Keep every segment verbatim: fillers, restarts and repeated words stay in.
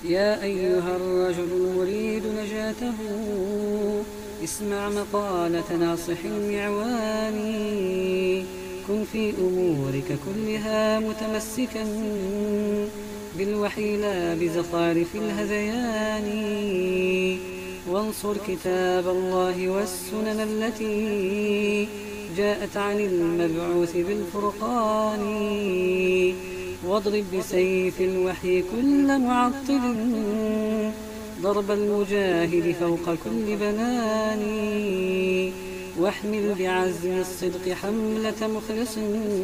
يا أيها الرجل المريد نجاته اسمع مقالة ناصح معواني. كن في أمورك كلها متمسكا بالوحي لا بزخارف الهذيان، وانصر كتاب الله والسنن التي جاءت عن المبعوث بالفرقان، واضرب بسيف الوحي كل معطل ضرب المجاهد فوق كل بنان، واحمل بعزم الصدق حملة مخلص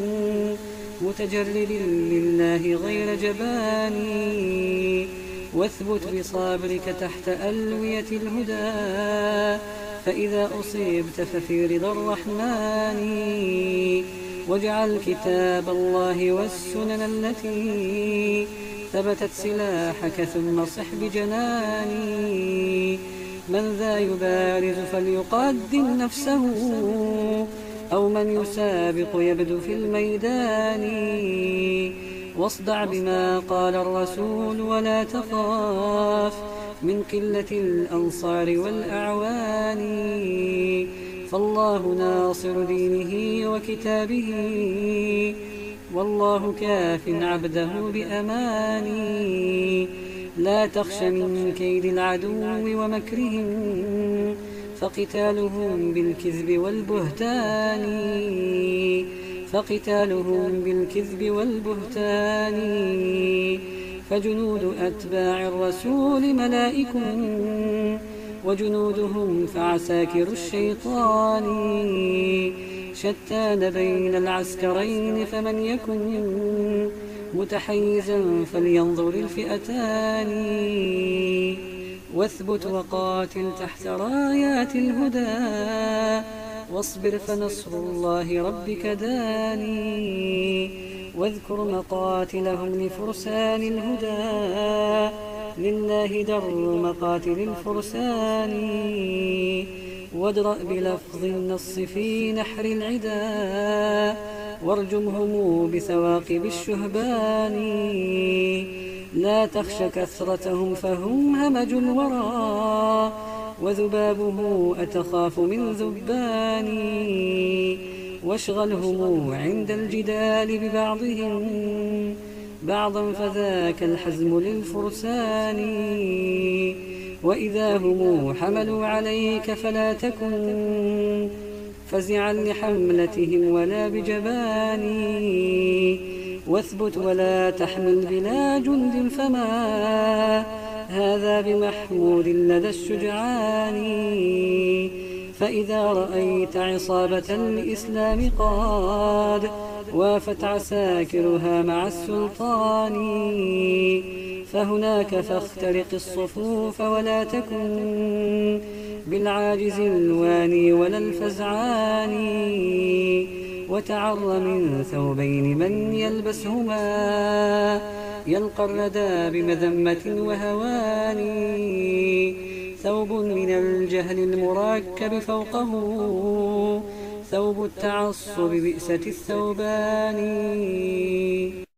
متجرد لله غير جبان، واثبت بصبرك تحت ألوية الهدى فإذا أصيبت ففي رضا الرحمن، واجعل كتاب الله والسنن التي ثبتت سلاحك ثم صح بجناني. من ذا يبارز فليقدم نفسه أو من يسابق يبدو في الميدان، واصدع بما قال الرسول ولا تخاف من قلة الأنصار والأعوان، فالله ناصر دينه وكتابه والله كاف عبده بأماني. لا تخش من كيد العدو ومكرهم فقتالهم بالكذب والبهتان، فقتالهم بالكذب والبهتان. فجنود أتباع الرسول ملائك وجنودهم فعساكر الشيطان، شتان بين العسكرين فمن يكن متحيزا فلينظر الفئتان، واثبت وقاتل تحت رايات الهدى واصبر فنصر الله ربك داني، واذكر مقاتلهم لفرسان الهدى لله در مقاتل الفرسان، وادرأ بلفظ النص في نحر العدا وارجمهم بثواقب الشهبان، لا تخش كثرتهم فهم همج الورى وذبابه أتخاف من ذبان، واشغلهم عند الجدال ببعضهم بعضا فذاك الحزم للفرسان، وإذا هم حملوا عليك فلا تكن فزعا لحملتهم ولا بجبان، واثبت ولا تحمل بلا جند فما هذا بمحمود لدى الشجعان، فإذا رأيت عصابة الإسلام قاد وافت عساكرها مع السلطان فهناك فاخترق الصفوف ولا تكن بالعاجز الواني ولا الفزعان، وتعر من ثوبين من يلبسهما يلقى الردى بمذمة وهوان، ثوب من الجهل المركب فوقه ثوب التعصب بئست الثوبان.